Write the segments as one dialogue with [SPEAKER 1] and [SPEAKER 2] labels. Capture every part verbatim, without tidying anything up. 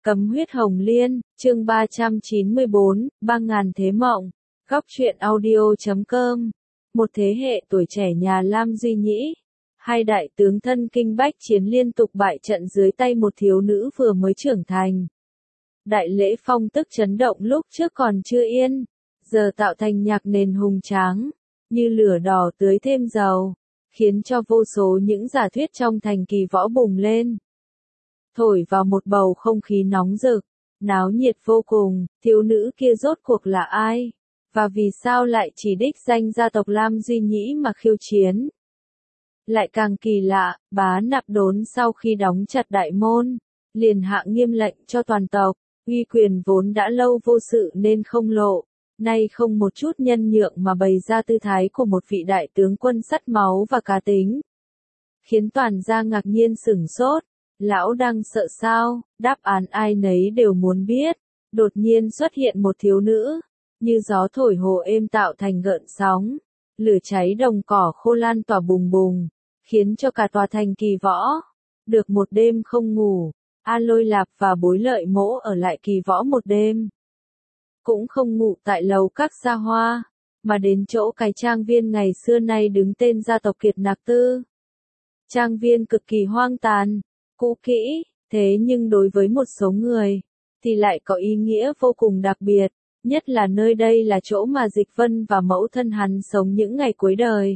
[SPEAKER 1] Cấm huyết hồng liên, chương ba trăm chín mươi bốn, ba ngàn thế mộng. Góc truyện audio chấm com. Một thế hệ tuổi trẻ nhà Lam Duy Nhĩ. Hai đại tướng thân kinh bách chiến liên tục bại trận dưới tay một thiếu nữ vừa mới trưởng thành. Đại lễ phong tức chấn động lúc trước còn chưa yên, giờ tạo thành nhạc nền hùng tráng, như lửa đỏ tưới thêm dầu, khiến cho vô số những giả thuyết trong thành kỳ võ bùng lên. Thổi vào một bầu không khí nóng rực, náo nhiệt vô cùng, thiếu nữ kia rốt cuộc là ai? Và vì sao lại chỉ đích danh gia tộc Lam Duy Nhĩ mà khiêu chiến? Lại càng kỳ lạ, Bá Nạp Đốn sau khi đóng chặt đại môn, liền hạ nghiêm lệnh cho toàn tộc, uy quyền vốn đã lâu vô sự nên không lộ, nay không một chút nhân nhượng mà bày ra tư thái của một vị đại tướng quân sắt máu và cá tính. Khiến toàn gia ngạc nhiên sửng sốt. Lão đang sợ sao? Đáp án ai nấy đều muốn biết. Đột nhiên xuất hiện một thiếu nữ, như gió thổi hồ êm tạo thành gợn sóng, lửa cháy đồng cỏ khô lan tỏa bùng bùng, khiến cho cả tòa thành kỳ võ được một đêm không ngủ. A Lôi Lạp và Bối Lợi Mỗ ở lại kỳ võ một đêm, cũng không ngủ tại lầu các xa hoa, mà đến chỗ cái trang viên ngày xưa nay đứng tên gia tộc Kiệt Nạc Tư. Trang viên cực kỳ hoang tàn, cũ kỹ, thế nhưng đối với một số người, thì lại có ý nghĩa vô cùng đặc biệt, nhất là nơi đây là chỗ mà Dịch Vân và mẫu thân hắn sống những ngày cuối đời.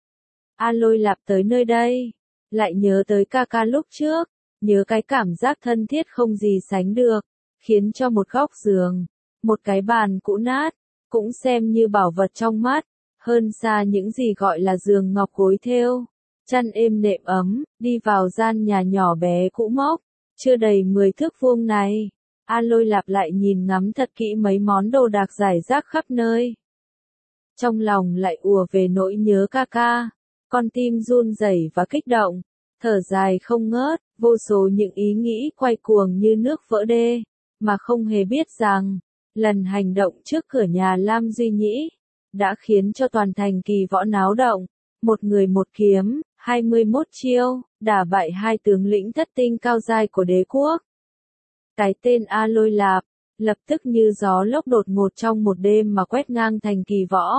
[SPEAKER 1] A Lôi Lạp tới nơi đây, lại nhớ tới ca ca lúc trước, nhớ cái cảm giác thân thiết không gì sánh được, khiến cho một góc giường, một cái bàn cũ nát, cũng xem như bảo vật trong mắt, hơn xa những gì gọi là giường ngọc gối thêu. Chăn êm nệm ấm, đi vào gian nhà nhỏ bé cũ mốc, chưa đầy mười thước vuông này. A Lôi Lạp lại nhìn ngắm thật kỹ mấy món đồ đạc rải rác khắp nơi. Trong lòng lại ùa về nỗi nhớ ca ca, con tim run rẩy và kích động, thở dài không ngớt, vô số những ý nghĩ quay cuồng như nước vỡ đê, mà không hề biết rằng, lần hành động trước cửa nhà Lam Duy Nhĩ, đã khiến cho toàn thành kỳ võ náo động. Một người một kiếm, hai mươi mốt chiêu, đả bại hai tướng lĩnh thất tinh cao giai của đế quốc. Cái tên A Lôi Lạp, lập tức như gió lốc đột ngột trong một đêm mà quét ngang thành kỳ võ.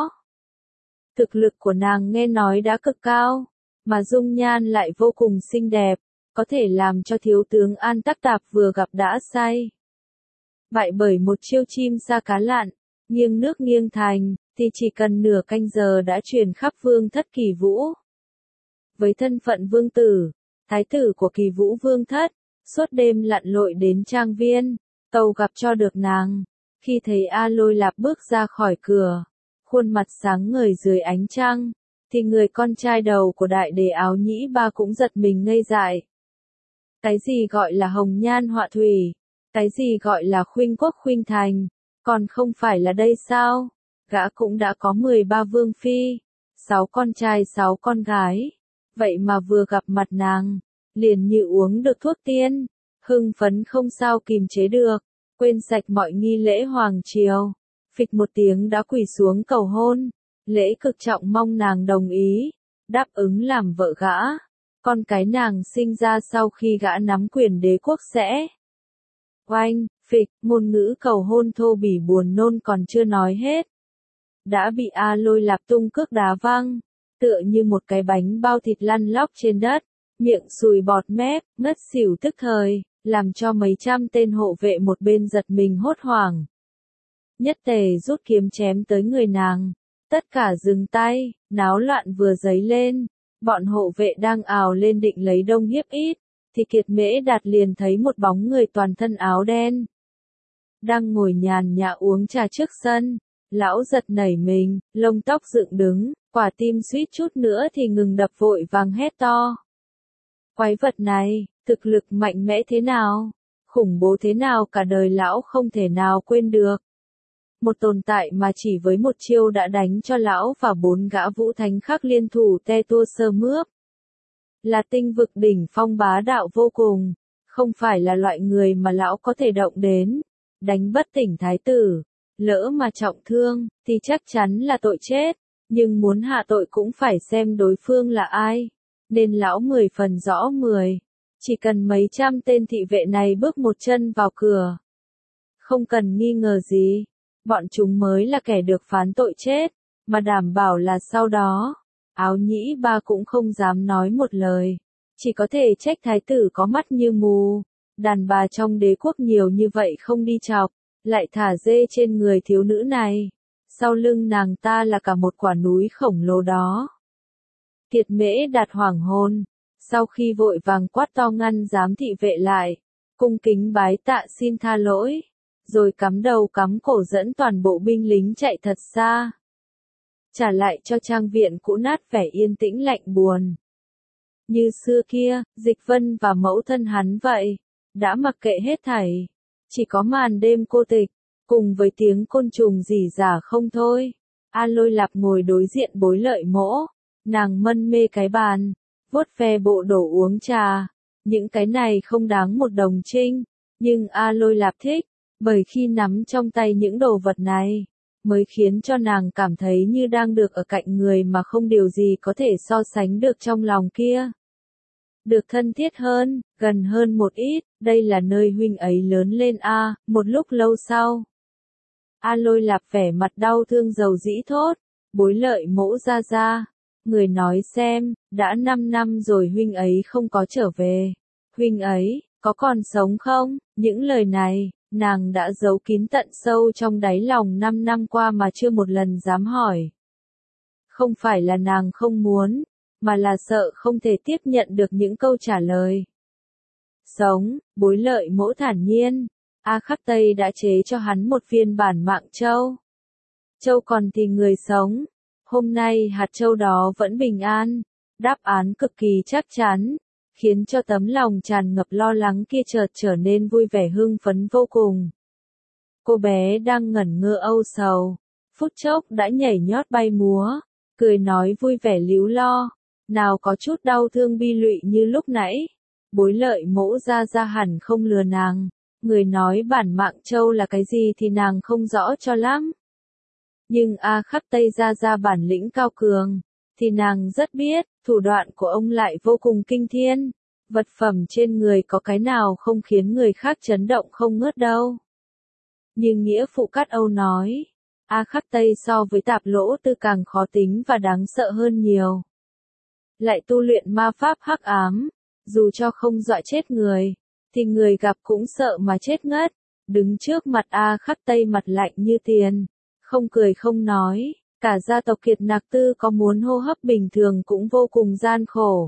[SPEAKER 1] Thực lực của nàng nghe nói đã cực cao, mà dung nhan lại vô cùng xinh đẹp, có thể làm cho thiếu tướng An Tắc Tạp vừa gặp đã say. Bại bởi một chiêu chim sa cá lặn, nghiêng nước nghiêng thành, thì chỉ cần nửa canh giờ đã truyền khắp vương thất Kỳ Vũ. Với thân phận vương tử, thái tử của Kỳ Vũ vương thất, suốt đêm lặn lội đến trang viên, cầu gặp cho được nàng. Khi thấy A Lôi Lạp bước ra khỏi cửa, khuôn mặt sáng ngời dưới ánh trăng, thì người con trai đầu của đại đề Áo Nhĩ Ba cũng giật mình ngây dại. Cái gì gọi là hồng nhan họa thủy? Cái gì gọi là khuynh quốc khuynh thành? Còn không phải là đây sao? Gã cũng đã có mười ba vương phi, sáu con trai sáu con gái, vậy mà vừa gặp mặt nàng, liền như uống được thuốc tiên, hưng phấn không sao kìm chế được, quên sạch mọi nghi lễ hoàng triều, phịch một tiếng đã quỳ xuống cầu hôn, lễ cực trọng mong nàng đồng ý, đáp ứng làm vợ gã, con cái nàng sinh ra sau khi gã nắm quyền đế quốc sẽ. Oanh, phịch, ngôn ngữ cầu hôn thô bỉ buồn nôn còn chưa nói hết, đã bị A Lôi Lạp tung cước đá văng, tựa như một cái bánh bao thịt lăn lóc trên đất, miệng sùi bọt mép, ngất xỉu tức thời, làm cho mấy trăm tên hộ vệ một bên giật mình hốt hoảng. Nhất Tề rút kiếm chém tới người nàng, tất cả dừng tay, náo loạn vừa dấy lên, bọn hộ vệ đang ào lên định lấy đông hiếp ít, thì Kiệt Mễ Đạt liền thấy một bóng người toàn thân áo đen, đang ngồi nhàn nhã uống trà trước sân. Lão giật nảy mình, lông tóc dựng đứng, quả tim suýt chút nữa thì ngừng đập vội vàng hét to. Quái vật này, thực lực mạnh mẽ thế nào, khủng bố thế nào cả đời lão không thể nào quên được. Một tồn tại mà chỉ với một chiêu đã đánh cho lão và bốn gã vũ thánh khác liên thủ te tua sơ mướp. Là tinh vực đỉnh phong bá đạo vô cùng, không phải là loại người mà lão có thể động đến, đánh bất tỉnh thái tử. Lỡ mà trọng thương, thì chắc chắn là tội chết, nhưng muốn hạ tội cũng phải xem đối phương là ai, nên lão mười phần rõ mười. Chỉ cần mấy trăm tên thị vệ này bước một chân vào cửa. Không cần nghi ngờ gì, bọn chúng mới là kẻ được phán tội chết, mà đảm bảo là sau đó, Áo Nhĩ Ba cũng không dám nói một lời, chỉ có thể trách thái tử có mắt như mù, đàn bà trong đế quốc nhiều như vậy không đi chọc, lại thả dê trên người thiếu nữ này, sau lưng nàng ta là cả một quả núi khổng lồ đó. Kiệt Mễ Đạt hoảng hồn, sau khi vội vàng quát to ngăn giám thị vệ lại, cung kính bái tạ xin tha lỗi, rồi cắm đầu cắm cổ dẫn toàn bộ binh lính chạy thật xa. Trả lại cho trang viện cũ nát vẻ yên tĩnh lạnh buồn. Như xưa kia, Dịch Vân và mẫu thân hắn vậy, đã mặc kệ hết thảy, chỉ có màn đêm cô tịch, cùng với tiếng côn trùng rỉ rả không thôi. A Lôi Lạp ngồi đối diện Bối Lợi Mỗ, nàng mân mê cái bàn, vuốt ve bộ đồ uống trà, những cái này không đáng một đồng trinh, nhưng A Lôi Lạp thích, bởi khi nắm trong tay những đồ vật này, mới khiến cho nàng cảm thấy như đang được ở cạnh người mà không điều gì có thể so sánh được trong lòng kia. Được thân thiết hơn, gần hơn một ít, đây là nơi huynh ấy lớn lên a. Một lúc lâu sau, A Lôi Lạp vẻ mặt đau thương dầu dĩ thốt, Bối Lợi Mỗ ra ra, người nói xem, đã năm năm rồi huynh ấy không có trở về, huynh ấy, có còn sống không? Những lời này, nàng đã giấu kín tận sâu trong đáy lòng năm năm qua mà chưa một lần dám hỏi. Không phải là nàng không muốn, mà là sợ không thể tiếp nhận được những câu trả lời. Sống, Bối Lợi Mỗ thản nhiên, A Khắc Tây đã chế cho hắn một viên bản mạng châu. Châu còn thì người sống, hôm nay hạt châu đó vẫn bình an, đáp án cực kỳ chắc chắn, khiến cho tấm lòng tràn ngập lo lắng kia chợt trở nên vui vẻ hưng phấn vô cùng. Cô bé đang ngẩn ngơ âu sầu, phút chốc đã nhảy nhót bay múa, cười nói vui vẻ líu lo, nào có chút đau thương bi lụy như lúc nãy. Bối Lợi Mỗ ra ra hẳn không lừa nàng, người nói bản mạng châu là cái gì thì nàng không rõ cho lắm. Nhưng A Khắc Tây ra ra bản lĩnh cao cường, thì nàng rất biết, thủ đoạn của ông lại vô cùng kinh thiên, vật phẩm trên người có cái nào không khiến người khác chấn động không ngớt đâu. Nhưng nghĩa phụ Cát Âu nói, A Khắc Tây so với Tạp Lỗ Tư càng khó tính và đáng sợ hơn nhiều. Lại tu luyện ma pháp hắc ám, dù cho không dọa chết người, thì người gặp cũng sợ mà chết ngất. Đứng trước mặt A Khắc Tây mặt lạnh như tiền, không cười không nói, cả gia tộc Kiệt Nạc Tư có muốn hô hấp bình thường cũng vô cùng gian khổ.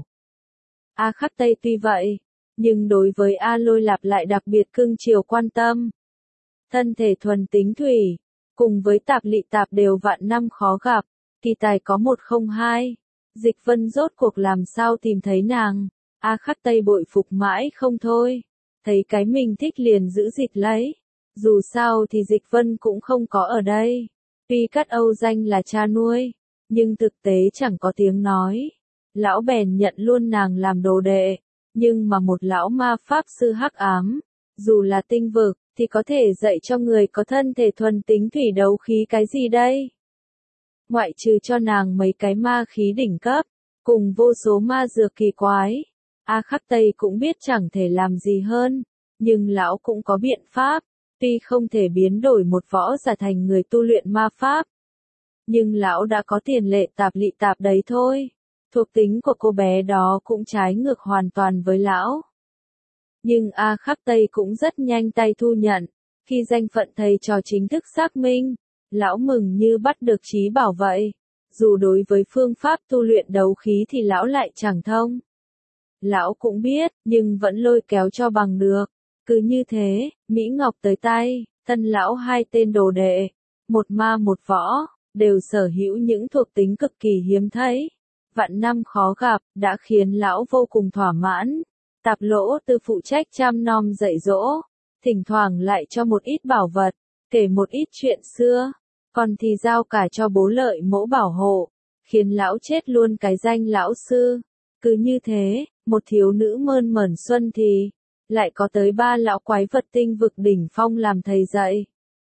[SPEAKER 1] A Khắc Tây tuy vậy, nhưng đối với A Lôi Lạp lại đặc biệt cưng chiều quan tâm. Thân thể thuần tính thủy, cùng với Tạp Lị Tạp đều vạn năm khó gặp, kỳ tài có một không hai. Dịch Vân rốt cuộc làm sao tìm thấy nàng, A Khắc Tây bội phục mãi không thôi, thấy cái mình thích liền giữ dịch lấy, dù sao thì Dịch Vân cũng không có ở đây, tuy Cát Âu danh là cha nuôi, nhưng thực tế chẳng có tiếng nói, lão bèn nhận luôn nàng làm đồ đệ, nhưng mà một lão ma pháp sư hắc ám, dù là tinh vực, thì có thể dạy cho người có thân thể thuần tính thủy đấu khí cái gì đây? Ngoại trừ cho nàng mấy cái ma khí đỉnh cấp, cùng vô số ma dược kỳ quái, A Khắc Tây cũng biết chẳng thể làm gì hơn, nhưng lão cũng có biện pháp, tuy không thể biến đổi một võ giả thành người tu luyện ma pháp. Nhưng lão đã có tiền lệ Tạp Lị Tạp đấy thôi, thuộc tính của cô bé đó cũng trái ngược hoàn toàn với lão. Nhưng A Khắc Tây cũng rất nhanh tay thu nhận, khi danh phận thầy trò chính thức xác minh, lão mừng như bắt được trí bảo vậy, dù đối với phương pháp tu luyện đấu khí thì lão lại chẳng thông. Lão cũng biết, nhưng vẫn lôi kéo cho bằng được. Cứ như thế, Mỹ Ngọc tới tay, thân lão hai tên đồ đệ, một ma một võ, đều sở hữu những thuộc tính cực kỳ hiếm thấy. Vạn năm khó gặp, đã khiến lão vô cùng thỏa mãn. Tạp Lỗ Tư phụ trách chăm nom dạy dỗ, thỉnh thoảng lại cho một ít bảo vật, kể một ít chuyện xưa, còn thì giao cả cho Bố Lợi Mỗ bảo hộ, khiến lão chết luôn cái danh lão sư. Cứ như thế, một thiếu nữ mơn mởn xuân thì, lại có tới ba lão quái vật tinh vực đỉnh phong làm thầy dạy.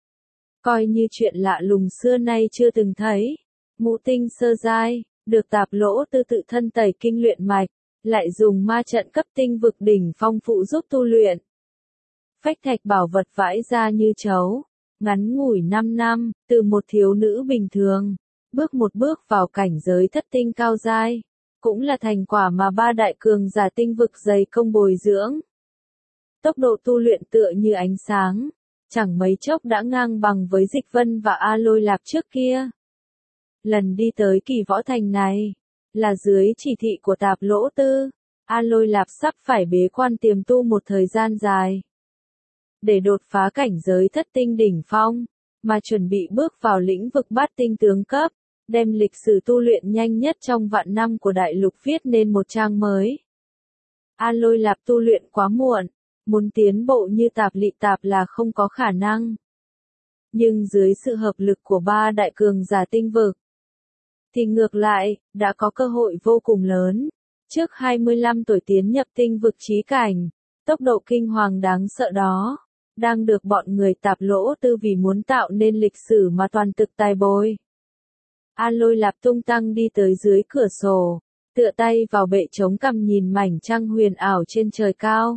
[SPEAKER 1] Coi như chuyện lạ lùng xưa nay chưa từng thấy. Ngũ tinh sơ giai, được Tạp Lỗ Tư tự thân tẩy kinh luyện mạch, lại dùng ma trận cấp tinh vực đỉnh phong phụ giúp tu luyện. Phách thạch bảo vật vãi ra như chấu, ngắn ngủi năm năm, từ một thiếu nữ bình thường, bước một bước vào cảnh giới thất tinh cao giai, cũng là thành quả mà ba đại cường giả tinh vực dày công bồi dưỡng. Tốc độ tu luyện tựa như ánh sáng, chẳng mấy chốc đã ngang bằng với Dịch Vân và A Lôi Lạp trước kia. Lần đi tới Kỳ Võ Thành này, là dưới chỉ thị của Tạp Lỗ Tư, A Lôi Lạp sắp phải bế quan tiềm tu một thời gian dài. Để đột phá cảnh giới thất tinh đỉnh phong, mà chuẩn bị bước vào lĩnh vực bát tinh tướng cấp, đem lịch sử tu luyện nhanh nhất trong vạn năm của đại lục viết nên một trang mới. A Lôi Lạp tu luyện quá muộn, muốn tiến bộ như Tạp Lị Tạp là không có khả năng. Nhưng dưới sự hợp lực của ba đại cường giả tinh vực, thì ngược lại, đã có cơ hội vô cùng lớn. Trước hai mươi lăm tuổi tiến nhập tinh vực chí cảnh, tốc độ kinh hoàng đáng sợ đó, đang được bọn người Tạp Lỗ Tư vì muốn tạo nên lịch sử mà toàn thực tài bồi. A Lôi Lạp tung tăng đi tới dưới cửa sổ, tựa tay vào bệ chống cằm nhìn mảnh trăng huyền ảo trên trời cao.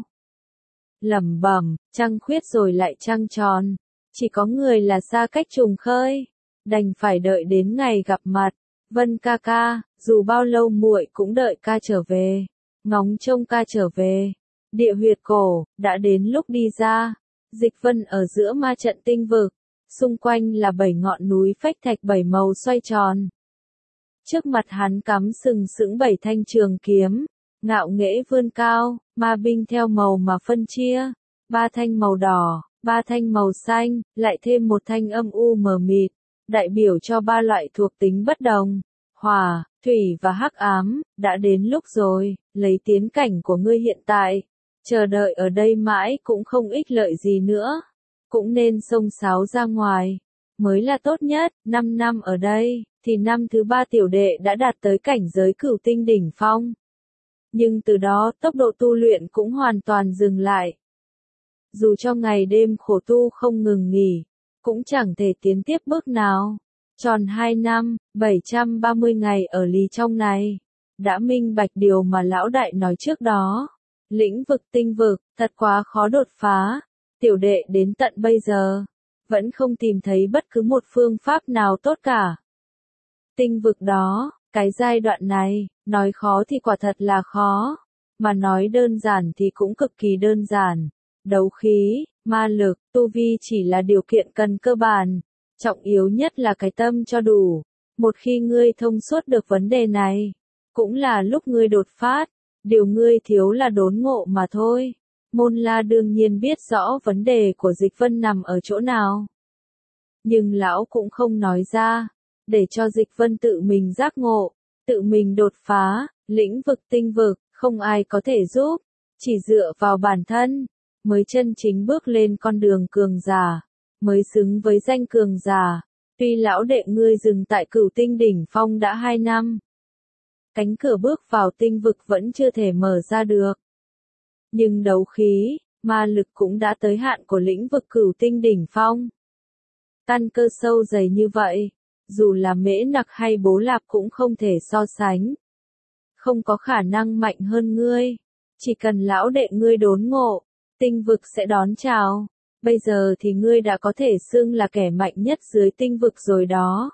[SPEAKER 1] Lẩm bẩm, trăng khuyết rồi lại trăng tròn, chỉ có người là xa cách trùng khơi, đành phải đợi đến ngày gặp mặt. Vân ca ca, dù bao lâu muội cũng đợi ca trở về, ngóng trông ca trở về. Địa huyệt cổ, đã đến lúc đi ra. Dịch Vân ở giữa ma trận tinh vực, xung quanh là bảy ngọn núi phách thạch bảy màu xoay tròn. Trước mặt hắn cắm sừng sững bảy thanh trường kiếm, ngạo nghễ vươn cao, ma binh theo màu mà phân chia, ba thanh màu đỏ, ba thanh màu xanh, lại thêm một thanh âm u mờ mịt, đại biểu cho ba loại thuộc tính bất đồng, hỏa, thủy và hắc ám. Đã đến lúc rồi, lấy tiến cảnh của ngươi hiện tại, chờ đợi ở đây mãi cũng không ích lợi gì nữa, cũng nên xông xáo ra ngoài, mới là tốt nhất. Năm năm ở đây, thì năm thứ ba tiểu đệ đã đạt tới cảnh giới cửu tinh đỉnh phong. Nhưng từ đó tốc độ tu luyện cũng hoàn toàn dừng lại. Dù cho ngày đêm khổ tu không ngừng nghỉ, cũng chẳng thể tiến tiếp bước nào. Tròn hai năm, bảy trăm ba mươi ngày ở lì trong này, đã minh bạch điều mà lão đại nói trước đó. Lĩnh vực tinh vực, thật quá khó đột phá. Tiểu đệ đến tận bây giờ, vẫn không tìm thấy bất cứ một phương pháp nào tốt cả. Tinh vực đó, cái giai đoạn này, nói khó thì quả thật là khó, mà nói đơn giản thì cũng cực kỳ đơn giản. Đấu khí, ma lực, tu vi chỉ là điều kiện cần cơ bản, trọng yếu nhất là cái tâm cho đủ. Một khi ngươi thông suốt được vấn đề này, cũng là lúc ngươi đột phát, điều ngươi thiếu là đốn ngộ mà thôi. Môn La đương nhiên biết rõ vấn đề của Dịch Vân nằm ở chỗ nào. Nhưng lão cũng không nói ra, để cho Dịch Vân tự mình giác ngộ, tự mình đột phá. Lĩnh vực tinh vực, không ai có thể giúp, chỉ dựa vào bản thân, mới chân chính bước lên con đường cường giả, mới xứng với danh cường giả. Tuy lão đệ ngươi dừng tại cửu tinh đỉnh phong đã hai năm, cánh cửa bước vào tinh vực vẫn chưa thể mở ra được. Nhưng đấu khí, ma lực cũng đã tới hạn của lĩnh vực cửu tinh đỉnh phong. Căn cơ sâu dày như vậy, dù là Mễ Nặc hay Bố Lạp cũng không thể so sánh. Không có khả năng mạnh hơn ngươi, chỉ cần lão đệ ngươi đốn ngộ, tinh vực sẽ đón chào. Bây giờ thì ngươi đã có thể xưng là kẻ mạnh nhất dưới tinh vực rồi đó.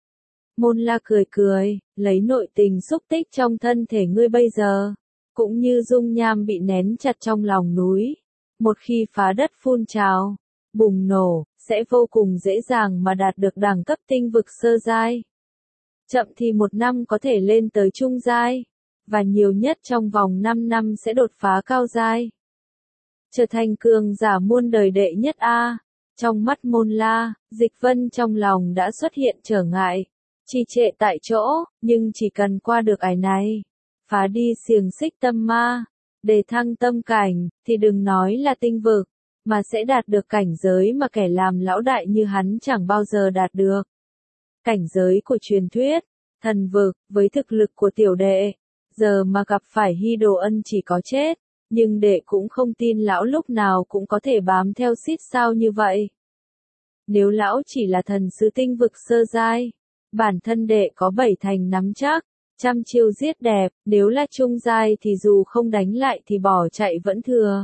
[SPEAKER 1] Môn La cười cười, lấy nội tình xúc tích trong thân thể ngươi bây giờ, cũng như dung nham bị nén chặt trong lòng núi. Một khi phá đất phun trào, bùng nổ, sẽ vô cùng dễ dàng mà đạt được đẳng cấp tinh vực sơ giai. Chậm thì một năm có thể lên tới trung giai, và nhiều nhất trong vòng năm năm sẽ đột phá cao giai. Trở thành cường giả muôn đời đệ nhất A. Trong mắt Môn La, Dịch Vân trong lòng đã xuất hiện trở ngại, trì trệ tại chỗ, nhưng chỉ cần qua được ải này, phá đi xiềng xích tâm ma, để thăng tâm cảnh, thì đừng nói là tinh vực, mà sẽ đạt được cảnh giới mà kẻ làm lão đại như hắn chẳng bao giờ đạt được. Cảnh giới của truyền thuyết, thần vực. Với thực lực của tiểu đệ, giờ mà gặp phải Hy Đồ Ân chỉ có chết, nhưng đệ cũng không tin lão lúc nào cũng có thể bám theo xít sao như vậy. Nếu lão chỉ là thần sứ tinh vực sơ giai, bản thân đệ có bảy thành nắm chắc, Trăm chiêu giết đẹp, nếu là trung giai thì dù không đánh lại thì bỏ chạy vẫn thừa.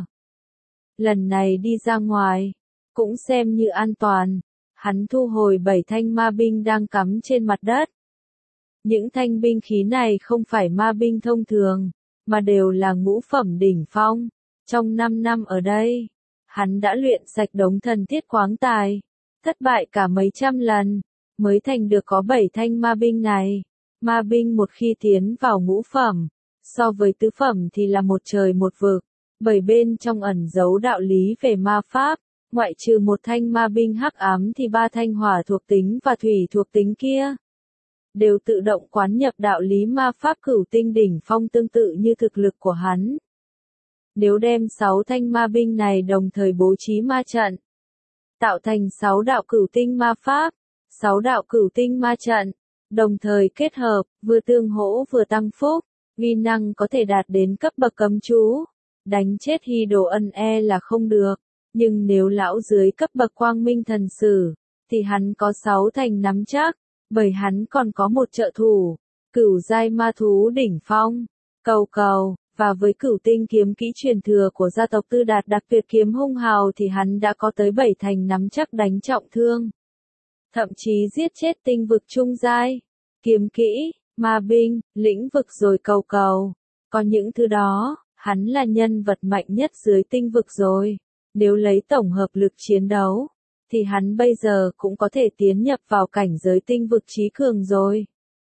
[SPEAKER 1] Lần này đi ra ngoài, cũng xem như an toàn, hắn thu hồi bảy thanh ma binh đang cắm trên mặt đất. Những thanh binh khí này không phải ma binh thông thường, mà đều là ngũ phẩm đỉnh phong. Trong năm năm ở đây, hắn đã luyện sạch đống thần thiết quáng tài, thất bại cả mấy trăm lần, mới thành được có bảy thanh ma binh này. Ma binh một khi tiến vào ngũ phẩm, so với tứ phẩm thì là một trời một vực, bởi bên trong ẩn giấu đạo lý về ma pháp, ngoại trừ một thanh ma binh hắc ám thì ba thanh hỏa thuộc tính và thủy thuộc tính kia đều tự động quán nhập đạo lý ma pháp cửu tinh đỉnh phong tương tự như thực lực của hắn. Nếu đem sáu thanh ma binh này đồng thời bố trí ma trận, tạo thành sáu đạo cửu tinh ma pháp, sáu đạo cửu tinh ma trận, đồng thời kết hợp, vừa tương hỗ vừa tăng phúc, uy năng có thể đạt đến cấp bậc cấm chú. Đánh chết Hy Đồ Ân e là không được, nhưng nếu lão dưới cấp bậc Quang Minh Thần Sử, thì hắn có sáu thành nắm chắc, bởi hắn còn có một trợ thủ, cửu giai ma thú đỉnh phong, Cầu Cầu, và với cửu tinh kiếm kỹ truyền thừa của gia tộc Tư Đạt đặc tuyệt kiếm hung hào thì hắn đã có tới bảy thành nắm chắc đánh trọng thương. Thậm chí giết chết tinh vực trung giai, kiếm kỹ, ma binh, lĩnh vực rồi Cầu Cầu. Còn những thứ đó, hắn là nhân vật mạnh nhất dưới tinh vực rồi. Nếu lấy tổng hợp lực chiến đấu, thì hắn bây giờ cũng có thể tiến nhập vào cảnh giới tinh vực trí cường rồi.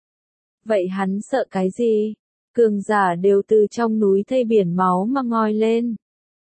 [SPEAKER 1] Vậy hắn sợ cái gì? Cường giả đều từ trong núi thây biển máu mà ngoi lên.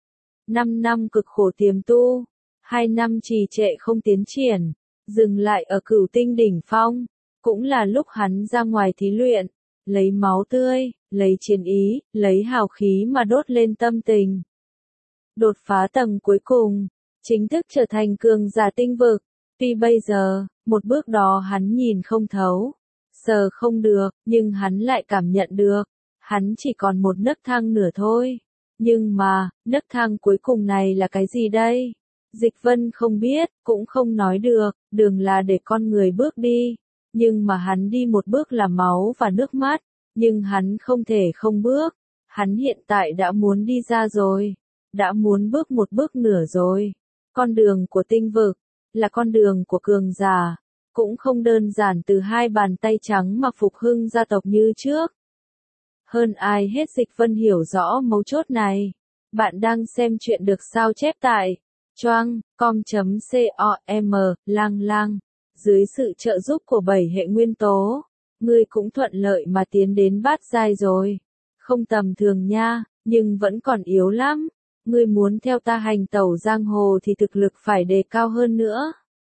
[SPEAKER 1] Năm năm cực khổ tiềm tu, hai năm trì trệ không tiến triển, dừng lại ở cửu tinh đỉnh phong, cũng là lúc hắn ra ngoài thí luyện, lấy máu tươi, lấy chiến ý, lấy hào khí mà đốt lên tâm tình. Đột phá tầng cuối cùng, chính thức trở thành cường giả tinh vực. Tuy bây giờ, một bước đó hắn nhìn không thấu, sờ không được, nhưng hắn lại cảm nhận được. Hắn chỉ còn một nấc thang nửa thôi. Nhưng mà, nấc thang cuối cùng này là cái gì đây? Dịch Vân không biết, cũng không nói được, đường là để con người bước đi. Nhưng mà hắn đi một bước là máu và nước mắt, nhưng hắn không thể không bước. Hắn hiện tại đã muốn đi ra rồi, đã muốn bước một bước nửa rồi. Con đường của tinh vực, là con đường của cường giả, cũng không đơn giản từ hai bàn tay trắng mà phục hưng gia tộc như trước. Hơn ai hết Dịch Vân hiểu rõ mấu chốt này. Bạn đang xem chuyện được sao chép tại choang com chấm com lang lang. Dưới sự trợ giúp của bảy hệ nguyên tố, ngươi cũng thuận lợi mà tiến đến bát giai rồi. Không tầm thường nha, nhưng vẫn còn yếu lắm. Ngươi muốn theo ta hành tẩu giang hồ thì thực lực phải đề cao hơn nữa.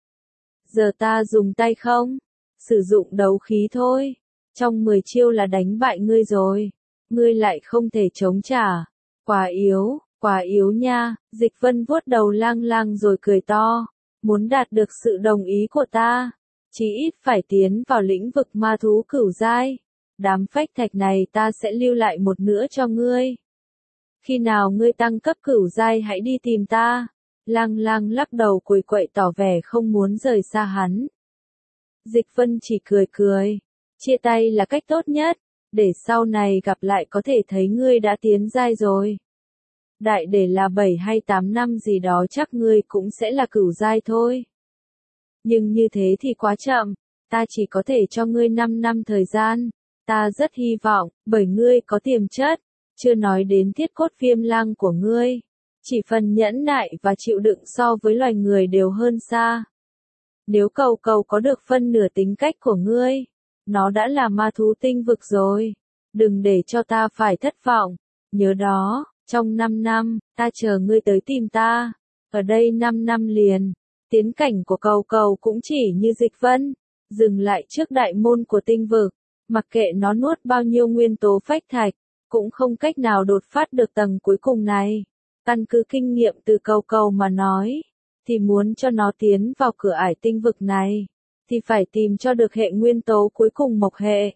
[SPEAKER 1] Giờ ta dùng tay không? Sử dụng đấu khí thôi. Trong mười chiêu là đánh bại ngươi rồi. Ngươi lại không thể chống trả. Quá yếu, quá yếu nha. Dịch Vân vuốt đầu lang lang rồi cười to. Muốn đạt được sự đồng ý của ta, chí ít phải tiến vào lĩnh vực ma thú cửu giai. Đám phách thạch này ta sẽ lưu lại một nữa cho ngươi. Khi nào ngươi tăng cấp cửu giai hãy đi tìm ta. Lang lang lắc đầu quỳ quậy tỏ vẻ không muốn rời xa hắn. Dịch Vân chỉ cười cười. Chia tay là cách tốt nhất, để sau này gặp lại có thể thấy ngươi đã tiến giai rồi. Đại để là bảy hay tám năm gì đó chắc ngươi cũng sẽ là cửu giai thôi. Nhưng như thế thì quá chậm, ta chỉ có thể cho ngươi năm năm thời gian. Ta rất hy vọng, bởi ngươi có tiềm chất, chưa nói đến thiết cốt viêm lang của ngươi. Chỉ phần nhẫn nại và chịu đựng so với loài người đều hơn xa. Nếu Cầu Cầu có được phân nửa tính cách của ngươi, nó đã là ma thú tinh vực rồi. Đừng để cho ta phải thất vọng. Nhớ đó, trong năm năm, ta chờ ngươi tới tìm ta. Ở đây năm năm liền. Tiến cảnh của Cầu Cầu cũng chỉ như Dịch Vân. Dừng lại trước đại môn của tinh vực. Mặc kệ nó nuốt bao nhiêu nguyên tố phách thạch, cũng không cách nào đột phát được tầng cuối cùng này. Căn cứ kinh nghiệm từ Cầu Cầu mà nói, thì muốn cho nó tiến vào cửa ải tinh vực này, thì phải tìm cho được hệ nguyên tố cuối cùng mộc hệ.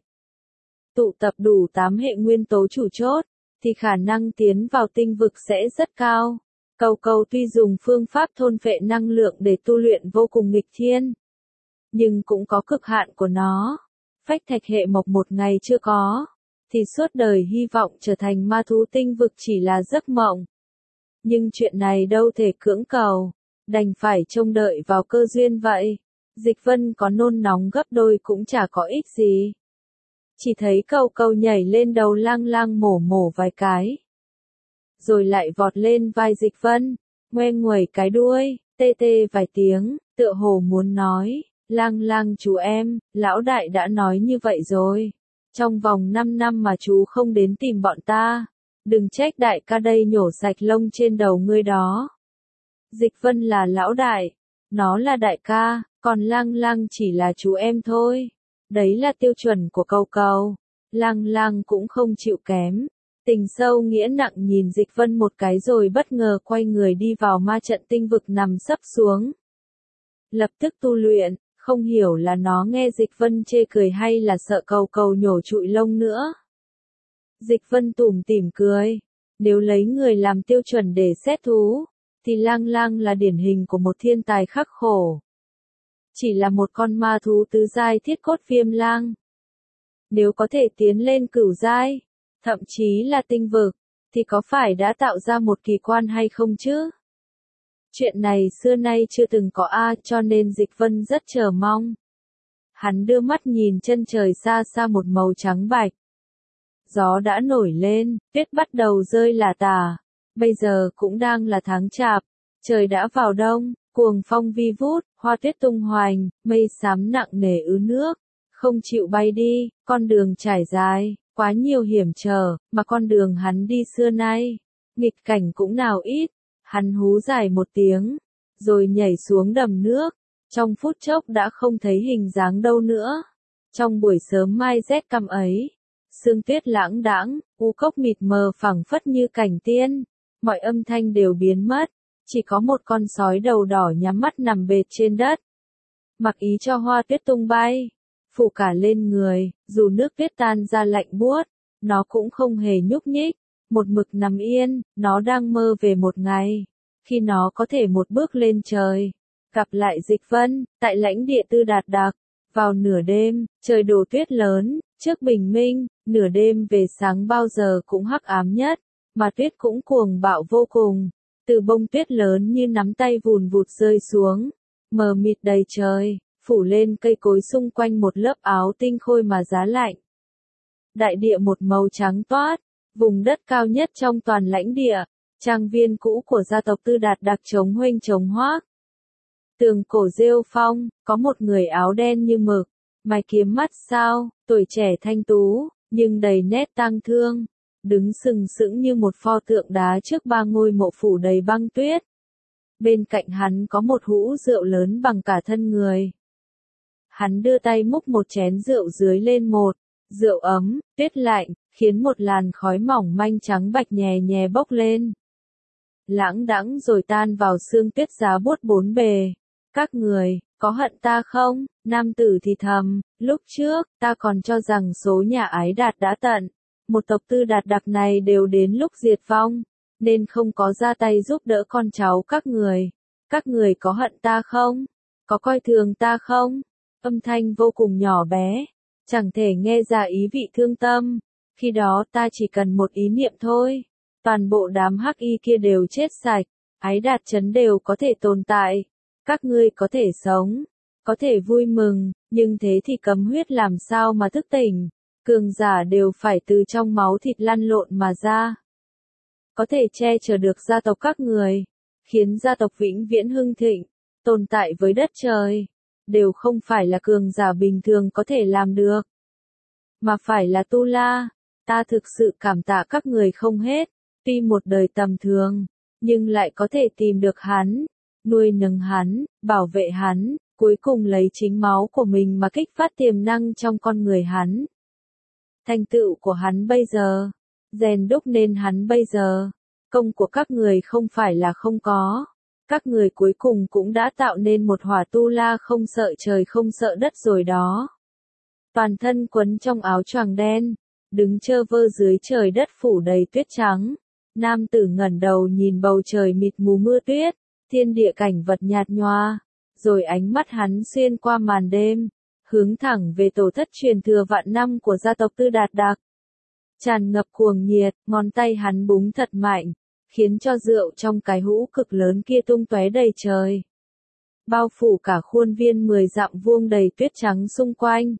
[SPEAKER 1] Tụ tập đủ tám hệ nguyên tố chủ chốt, thì khả năng tiến vào tinh vực sẽ rất cao. Cầu Cầu tuy dùng phương pháp thôn phệ năng lượng để tu luyện vô cùng nghịch thiên, nhưng cũng có cực hạn của nó. phách thạch hệ mộc một ngày chưa có, thì suốt đời hy vọng trở thành ma thú tinh vực chỉ là giấc mộng. Nhưng chuyện này đâu thể cưỡng cầu, đành phải trông đợi vào cơ duyên vậy. Dịch Vân có nôn nóng gấp đôi cũng chả có ích gì. Chỉ thấy câu câu nhảy lên đầu Lang Lang mổ mổ vài cái. Rồi lại vọt lên vai Dịch Vân, ngoe nguẩy cái đuôi, tê tê vài tiếng, tựa hồ muốn nói, Lang Lang chú em, lão đại đã nói như vậy rồi. Trong vòng năm năm mà chú không đến tìm bọn ta, đừng trách đại ca đây nhổ sạch lông trên đầu ngươi đó. Dịch Vân là lão đại, nó là đại ca, còn Lang Lang chỉ là chú em thôi. Đấy là tiêu chuẩn của câu câu. Lang Lang cũng không chịu kém. Tình sâu nghĩa nặng nhìn Dịch Vân một cái rồi bất ngờ quay người đi vào ma trận tinh vực nằm sấp xuống. Lập tức tu luyện, không hiểu là nó nghe Dịch Vân chê cười hay là sợ câu câu nhổ trụi lông nữa. Dịch Vân tủm tỉm cười. Nếu lấy người làm tiêu chuẩn để xét thú, thì Lang Lang là điển hình của một thiên tài khắc khổ. Chỉ là một con ma thú tứ giai thiết cốt viêm lang. Nếu có thể tiến lên cửu giai, thậm chí là tinh vực, thì có phải đã tạo ra một kỳ quan hay không chứ? Chuyện này xưa nay chưa từng có a, cho nên Dịch Vân rất chờ mong. Hắn đưa mắt nhìn chân trời xa xa một màu trắng bạch. Gió đã nổi lên, tuyết bắt đầu rơi lả tả. Bây giờ cũng đang là tháng chạp, trời đã vào đông, cuồng phong vi vút, hoa tuyết tung hoành, mây xám nặng nề ứ nước, không chịu bay đi, con đường trải dài, quá nhiều hiểm trở, mà con đường hắn đi xưa nay, nghịch cảnh cũng nào ít. Hắn hú dài một tiếng, rồi nhảy xuống đầm nước, trong phút chốc đã không thấy hình dáng đâu nữa. Trong buổi sớm mai rét căm ấy, sương tuyết lãng đãng, u cốc mịt mờ phẳng phất như cảnh tiên, mọi âm thanh đều biến mất, chỉ có một con sói đầu đỏ nhắm mắt nằm bệt trên đất. Mặc ý cho hoa tuyết tung bay, phủ cả lên người, dù nước tuyết tan ra lạnh buốt, nó cũng không hề nhúc nhích, một mực nằm yên, nó đang mơ về một ngày, khi nó có thể một bước lên trời, gặp lại Dịch Vân, tại lãnh địa Tư Đạt Đặc, vào nửa đêm, trời đổ tuyết lớn, trước bình minh, nửa đêm về sáng bao giờ cũng hắc ám nhất, mà tuyết cũng cuồng bạo vô cùng, từ bông tuyết lớn như nắm tay vùn vụt rơi xuống, mờ mịt đầy trời, phủ lên cây cối xung quanh một lớp áo tinh khôi mà giá lạnh. Đại địa một màu trắng toát, vùng đất cao nhất trong toàn lãnh địa, trang viên cũ của gia tộc Tư Đạt Đặc trống huênh trống hoác. Tường cổ rêu phong, có một người áo đen như mực, mày kiếm mắt sao, tuổi trẻ thanh tú, nhưng đầy nét tang thương, đứng sừng sững như một pho tượng đá trước ba ngôi mộ phủ đầy băng tuyết. Bên cạnh hắn có một hũ rượu lớn bằng cả thân người. Hắn đưa tay múc một chén rượu dưới lên một, rượu ấm, tuyết lạnh, khiến một làn khói mỏng manh trắng bạch nhè nhè bốc lên. Lãng đãng rồi tan vào sương tuyết giá buốt bốn bề. Các người, có hận ta không? Nam tử thì thầm, lúc trước, ta còn cho rằng số nhà ái đạt đã tận. Một tộc Tư Đạt Đặc này đều đến lúc diệt vong, nên không có ra tay giúp đỡ con cháu các người. Các người có hận ta không? Có coi thường ta không? Âm thanh vô cùng nhỏ bé, chẳng thể nghe ra ý vị thương tâm. Khi đó ta chỉ cần một ý niệm thôi, toàn bộ đám hắc y kia đều chết sạch, ái đạt trấn đều có thể tồn tại. Các ngươi có thể sống, có thể vui mừng, nhưng thế thì cấm huyết làm sao mà thức tỉnh. Cường giả đều phải từ trong máu thịt lăn lộn mà ra. Có thể che chở được gia tộc các người, khiến gia tộc vĩnh viễn hưng thịnh, tồn tại với đất trời, đều không phải là cường giả bình thường có thể làm được, mà phải là Tu La. Ta thực sự cảm tạ các người không hết, tuy một đời tầm thường, nhưng lại có thể tìm được hắn, nuôi nấng hắn, bảo vệ hắn, cuối cùng lấy chính máu của mình mà kích phát tiềm năng trong con người hắn. Thành tựu của hắn bây giờ, rèn đúc nên hắn bây giờ, công của các người không phải là không có. Các người cuối cùng cũng đã tạo nên một hỏa Tu La không sợ trời không sợ đất rồi đó. Toàn thân quấn trong áo choàng đen, đứng chơ vơ dưới trời đất phủ đầy tuyết trắng. Nam tử ngẩng đầu nhìn bầu trời mịt mù mưa tuyết, thiên địa cảnh vật nhạt nhòa, rồi ánh mắt hắn xuyên qua màn đêm, hướng thẳng về tổ thất truyền thừa vạn năm của gia tộc Tư Đạt Đạc. Tràn ngập cuồng nhiệt, ngón tay hắn búng thật mạnh, khiến cho rượu trong cái hũ cực lớn kia tung tóe đầy trời. Bao phủ cả khuôn viên mười dặm vuông đầy tuyết trắng xung quanh.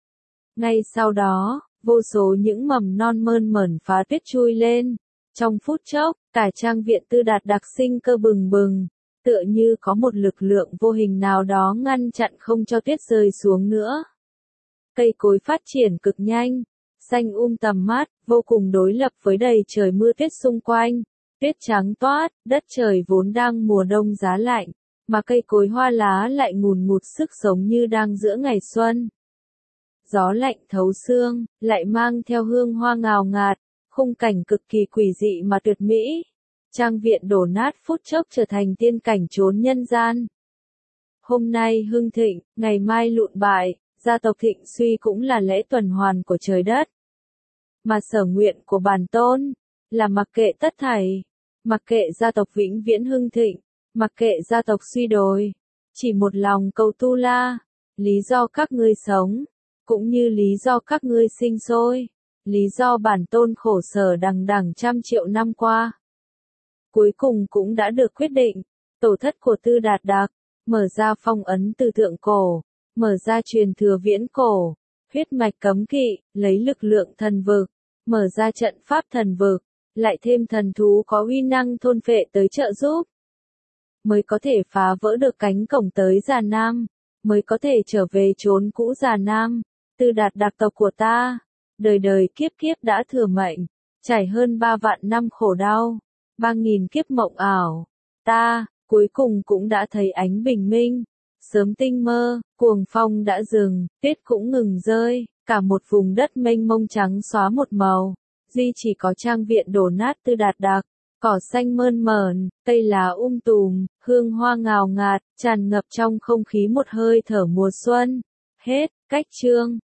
[SPEAKER 1] Ngay sau đó, vô số những mầm non mơn mởn phá tuyết chui lên. Trong phút chốc, cả trang viện Tư Đạt Đạc sinh cơ bừng bừng, tựa như có một lực lượng vô hình nào đó ngăn chặn không cho tuyết rơi xuống nữa. Cây cối phát triển cực nhanh, xanh um tầm mát, vô cùng đối lập với đầy trời mưa tuyết xung quanh. Tuyết trắng toát, đất trời vốn đang mùa đông giá lạnh, mà cây cối hoa lá lại ngùn ngụt sức sống như đang giữa ngày xuân. Gió lạnh thấu xương, lại mang theo hương hoa ngào ngạt, khung cảnh cực kỳ quỷ dị mà tuyệt mỹ. Trang viện đổ nát phút chốc trở thành tiên cảnh chốn nhân gian. Hôm nay hưng thịnh, ngày mai lụn bại, gia tộc thịnh suy cũng là lẽ tuần hoàn của trời đất. Mà sở nguyện của bản tôn, là mặc kệ tất thảy, mặc kệ gia tộc vĩnh viễn hưng thịnh, mặc kệ gia tộc suy đồi, chỉ một lòng cầu tu la, lý do các ngươi sống, cũng như lý do các ngươi sinh sôi, lý do bản tôn khổ sở đằng đằng trăm triệu năm qua. Cuối cùng cũng đã được quyết định, tổ thất của Tư Đạt Đạc, mở ra phong ấn từ thượng cổ, mở ra truyền thừa viễn cổ, huyết mạch cấm kỵ, lấy lực lượng thần vực, mở ra trận pháp thần vực, lại thêm thần thú có uy năng thôn phệ tới trợ giúp. Mới có thể phá vỡ được cánh cổng tới Già Nam, mới có thể trở về chốn cũ Già Nam. Tư Đạt Đạc tộc của ta, đời đời kiếp kiếp đã thừa mệnh, trải hơn ba vạn năm khổ đau, ba nghìn kiếp mộng ảo, ta, cuối cùng cũng đã thấy ánh bình minh. Sớm tinh mơ, cuồng phong đã dừng, tuyết cũng ngừng rơi, cả một vùng đất mênh mông trắng xóa một màu, duy chỉ có trang viện đổ nát Tư Đạt Đạc, cỏ xanh mơn mởn, cây lá um tùm, hương hoa ngào ngạt, tràn ngập trong không khí một hơi thở mùa xuân. Hết, cách chương.